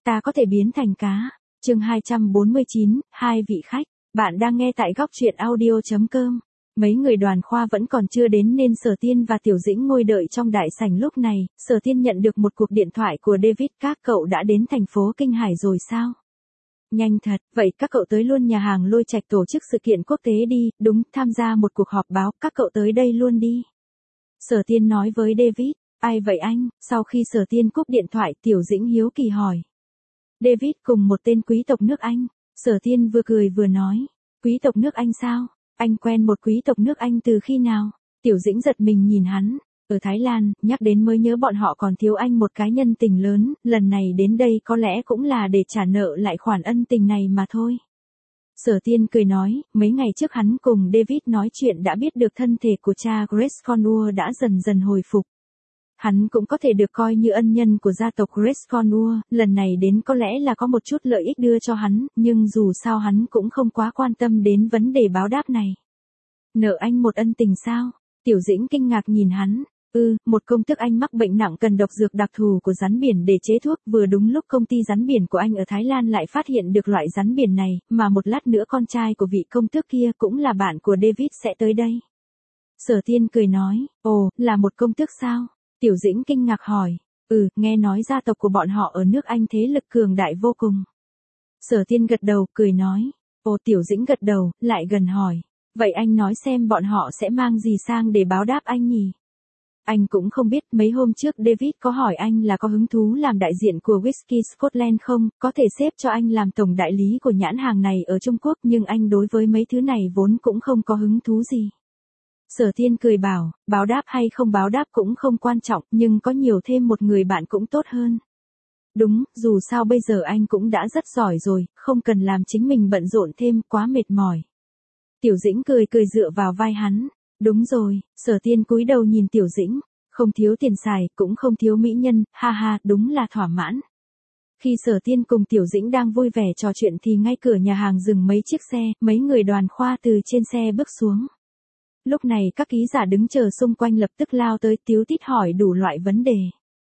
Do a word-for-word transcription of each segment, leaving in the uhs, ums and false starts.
ta có thể biến thành cá. Chương hai trăm bốn mươi chín, hai vị khách. Bạn đang nghe tại góc truyện audio chấm com. Mấy người Đoàn Khoa vẫn còn chưa đến nên Sở Tiên và Tiểu Dĩnh ngồi đợi trong đại sảnh lúc này. Sở Tiên nhận được một cuộc điện thoại của David. Các cậu đã đến thành phố Kinh Hải rồi sao? Nhanh thật, vậy các cậu tới luôn nhà hàng Lôi Trạch tổ chức sự kiện quốc tế đi, đúng, tham gia một cuộc họp báo, các cậu tới đây luôn đi. Sở Tiên nói với David. Ai vậy anh? Sau khi Sở Tiên cúp điện thoại, Tiểu Dĩnh hiếu kỳ hỏi. David cùng một tên quý tộc nước Anh. Sở Tiên vừa cười vừa nói. Quý tộc nước Anh sao? Anh quen một quý tộc nước Anh từ khi nào? Tiểu Dĩnh giật mình nhìn hắn. Ở Thái Lan, nhắc đến mới nhớ bọn họ còn thiếu anh một cái nhân tình lớn, lần này đến đây có lẽ cũng là để trả nợ lại khoản ân tình này mà thôi. Sở Tiên cười nói, mấy ngày trước hắn cùng David nói chuyện đã biết được thân thể của cha Grace Cornwall đã dần dần hồi phục. Hắn cũng có thể được coi như ân nhân của gia tộc Grace Cornwall, lần này đến có lẽ là có một chút lợi ích đưa cho hắn, nhưng dù sao hắn cũng không quá quan tâm đến vấn đề báo đáp này. Nợ anh một ân tình sao? Tiểu Dĩnh kinh ngạc nhìn hắn. Ừ, một công tước Anh mắc bệnh nặng cần độc dược đặc thù của rắn biển để chế thuốc, vừa đúng lúc công ty rắn biển của anh ở Thái Lan lại phát hiện được loại rắn biển này, mà một lát nữa con trai của vị công tước kia cũng là bạn của David sẽ tới đây. Sở Tiên cười nói, ồ, là một công tước sao? Tiểu Dĩnh kinh ngạc hỏi, ừ, nghe nói gia tộc của bọn họ ở nước Anh thế lực cường đại vô cùng. Sở Tiên gật đầu, cười nói, ồ. Tiểu Dĩnh gật đầu, lại gần hỏi, vậy anh nói xem bọn họ sẽ mang gì sang để báo đáp anh nhỉ? Anh cũng không biết, mấy hôm trước David có hỏi anh là có hứng thú làm đại diện của Whisky Scotland không, có thể xếp cho anh làm tổng đại lý của nhãn hàng này ở Trung Quốc, nhưng anh đối với mấy thứ này vốn cũng không có hứng thú gì. Sở Tiên cười bảo, báo đáp hay không báo đáp cũng không quan trọng, nhưng có nhiều thêm một người bạn cũng tốt hơn. Đúng, dù sao bây giờ anh cũng đã rất giỏi rồi, không cần làm chính mình bận rộn thêm, quá mệt mỏi. Tiểu Dĩnh cười cười dựa vào vai hắn. Đúng rồi, Sở Tiên cúi đầu nhìn Tiểu Dĩnh, không thiếu tiền xài, cũng không thiếu mỹ nhân, ha ha, đúng là thỏa mãn. Khi Sở Tiên cùng Tiểu Dĩnh đang vui vẻ trò chuyện thì ngay cửa nhà hàng dừng mấy chiếc xe, mấy người Đoàn Khoa từ trên xe bước xuống. Lúc này các ký giả đứng chờ xung quanh lập tức lao tới tíu tít hỏi đủ loại vấn đề.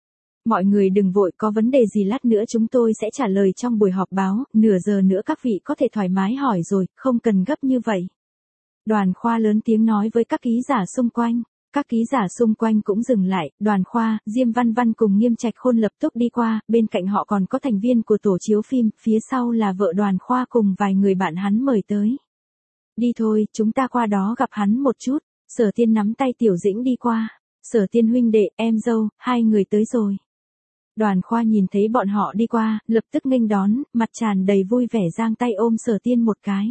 Mọi người đừng vội, có vấn đề gì lát nữa chúng tôi sẽ trả lời trong buổi họp báo, nửa giờ nữa các vị có thể thoải mái hỏi rồi, không cần gấp như vậy. Đoàn Khoa lớn tiếng nói với các ký giả xung quanh. Các ký giả xung quanh cũng dừng lại, Đoàn Khoa, Diêm Văn Văn cùng Nghiêm Trạch Khôn lập tức đi qua, bên cạnh họ còn có thành viên của tổ chiếu phim, phía sau là vợ Đoàn Khoa cùng vài người bạn hắn mời tới. Đi thôi, chúng ta qua đó gặp hắn một chút. Sở Tiên nắm tay Tiểu Dĩnh đi qua. Sở Tiên huynh đệ, em dâu, hai người tới rồi. Đoàn Khoa nhìn thấy bọn họ đi qua, lập tức nghênh đón, mặt tràn đầy vui vẻ giang tay ôm Sở Tiên một cái.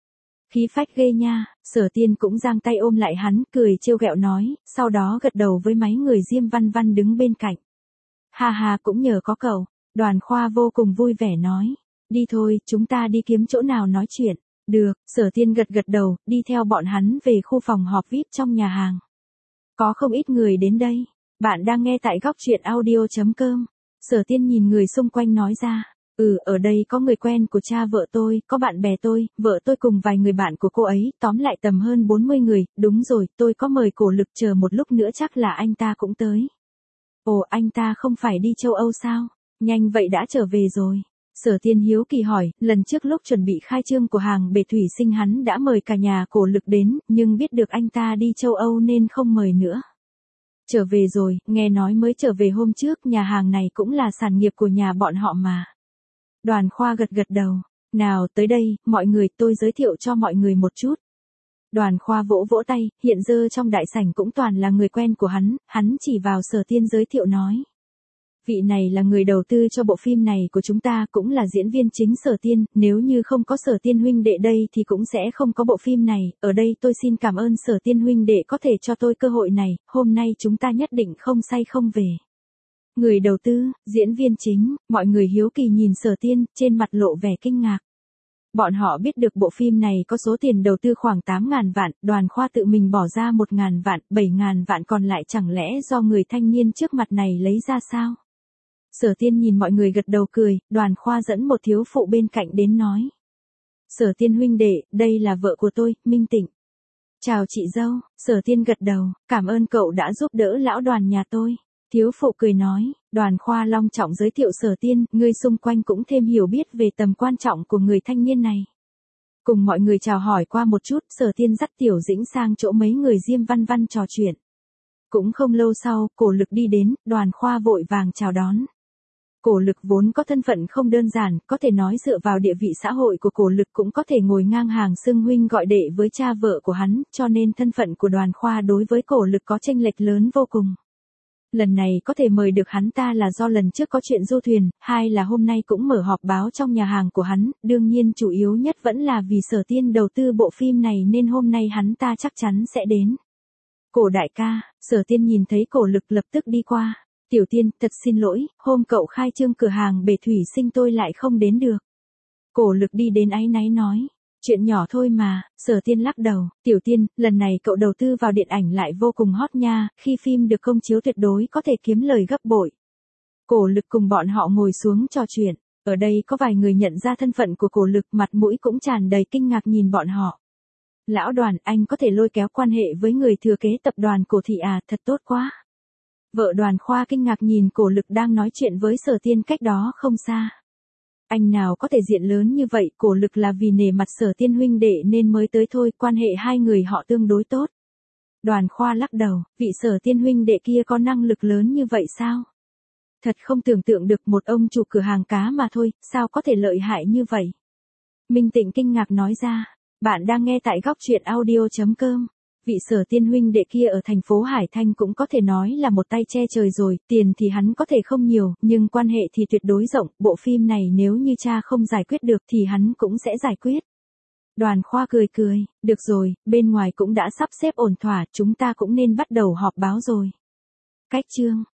Khí phách ghê nha. Sở Tiên cũng giang tay ôm lại hắn, cười trêu ghẹo nói, sau đó gật đầu với mấy người Diêm Văn Văn đứng bên cạnh. Ha ha, cũng nhờ có cậu. Đoàn Khoa vô cùng vui vẻ nói, đi thôi, chúng ta đi kiếm chỗ nào nói chuyện. Được, Sở Tiên gật gật đầu, đi theo bọn hắn về khu phòng họp vi ai pi trong nhà hàng. Có không ít người đến đây. Bạn đang nghe tại góc truyện audio chấm com. Sở Tiên nhìn người xung quanh nói ra. Ừ, ở đây có người quen của cha vợ tôi, có bạn bè tôi, vợ tôi cùng vài người bạn của cô ấy, tóm lại tầm hơn bốn mươi người, đúng rồi, tôi có mời Cổ Lực, chờ một lúc nữa chắc là anh ta cũng tới. Ồ, anh ta không phải đi châu Âu sao? Nhanh vậy đã trở về rồi. Sở Tiên hiếu kỳ hỏi, lần trước lúc chuẩn bị khai trương của hàng bể thủy sinh hắn đã mời cả nhà Cổ Lực đến, nhưng biết được anh ta đi châu Âu nên không mời nữa. Trở về rồi, nghe nói mới trở về hôm trước, nhà hàng này cũng là sản nghiệp của nhà bọn họ mà. Đoàn Khoa gật gật đầu. Nào tới đây, mọi người, tôi giới thiệu cho mọi người một chút. Đoàn Khoa vỗ vỗ tay, hiện giờ trong đại sảnh cũng toàn là người quen của hắn, hắn chỉ vào Sở Tiên giới thiệu nói. Vị này là người đầu tư cho bộ phim này của chúng ta, cũng là diễn viên chính Sở Tiên, nếu như không có Sở Tiên huynh đệ đây thì cũng sẽ không có bộ phim này, ở đây tôi xin cảm ơn Sở Tiên huynh đệ có thể cho tôi cơ hội này, hôm nay chúng ta nhất định không say không về. Người đầu tư, diễn viên chính, mọi người hiếu kỳ nhìn Sở Tiên, trên mặt lộ vẻ kinh ngạc. Bọn họ biết được bộ phim này có số tiền đầu tư khoảng tám ngàn vạn, Đoàn Khoa tự mình bỏ ra một ngàn vạn, bảy ngàn vạn còn lại chẳng lẽ do người thanh niên trước mặt này lấy ra sao? Sở Tiên nhìn mọi người gật đầu cười, Đoàn Khoa dẫn một thiếu phụ bên cạnh đến nói. Sở Tiên huynh đệ, đây là vợ của tôi, Minh Tịnh. Chào chị dâu. Sở Tiên gật đầu, cảm ơn cậu đã giúp đỡ lão Đoàn nhà tôi. Thiếu phụ cười nói, Đoàn Khoa long trọng giới thiệu Sở Tiên, ngươi xung quanh cũng thêm hiểu biết về tầm quan trọng của người thanh niên này. Cùng mọi người chào hỏi qua một chút, Sở Tiên dắt Tiểu Dĩnh sang chỗ mấy người Diêm Văn Văn trò chuyện. Cũng không lâu sau, Cổ Lực đi đến, Đoàn Khoa vội vàng chào đón. Cổ Lực vốn có thân phận không đơn giản, có thể nói dựa vào địa vị xã hội của Cổ Lực cũng có thể ngồi ngang hàng xưng huynh gọi đệ với cha vợ của hắn, cho nên thân phận của Đoàn Khoa đối với Cổ Lực có chênh lệch lớn vô cùng. Lần này có thể mời được hắn ta là do lần trước có chuyện du thuyền, hai là hôm nay cũng mở họp báo trong nhà hàng của hắn, đương nhiên chủ yếu nhất vẫn là vì Sở Tiên đầu tư bộ phim này nên hôm nay hắn ta chắc chắn sẽ đến. Cổ đại ca, Sở Tiên nhìn thấy Cổ Lực lập tức đi qua. Tiểu Tiên, thật xin lỗi, hôm cậu khai trương cửa hàng bể thủy sinh tôi lại không đến được. Cổ Lực đi đến áy náy nói. Chuyện nhỏ thôi mà, Sở Tiên lắc đầu, Tiểu Tiên, lần này cậu đầu tư vào điện ảnh lại vô cùng hot nha, khi phim được công chiếu tuyệt đối có thể kiếm lời gấp bội. Cổ Lực cùng bọn họ ngồi xuống trò chuyện, ở đây có vài người nhận ra thân phận của Cổ Lực, mặt mũi cũng tràn đầy kinh ngạc nhìn bọn họ. Lão Đoàn, anh có thể lôi kéo quan hệ với người thừa kế tập đoàn Cổ thị à, thật tốt quá. Vợ Đoàn Khoa kinh ngạc nhìn Cổ Lực đang nói chuyện với Sở Tiên cách đó không xa. Anh nào có thể diện lớn như vậy, Cổ Lực là vì nể mặt Sở Tiên huynh đệ nên mới tới thôi, quan hệ hai người họ tương đối tốt. Đoàn Khoa lắc đầu, vị Sở Tiên huynh đệ kia có năng lực lớn như vậy sao? Thật không tưởng tượng được, một ông chủ cửa hàng cá mà thôi, sao có thể lợi hại như vậy? Minh Tịnh kinh ngạc nói ra, bạn đang nghe tại góc truyện audio chấm com. Vị Sở Tiên huynh đệ kia ở thành phố Hải Thanh cũng có thể nói là một tay che trời rồi, tiền thì hắn có thể không nhiều, nhưng quan hệ thì tuyệt đối rộng, bộ phim này nếu như cha không giải quyết được thì hắn cũng sẽ giải quyết. Đoàn Khoa cười cười, được rồi, bên ngoài cũng đã sắp xếp ổn thỏa, chúng ta cũng nên bắt đầu họp báo rồi. Cách chương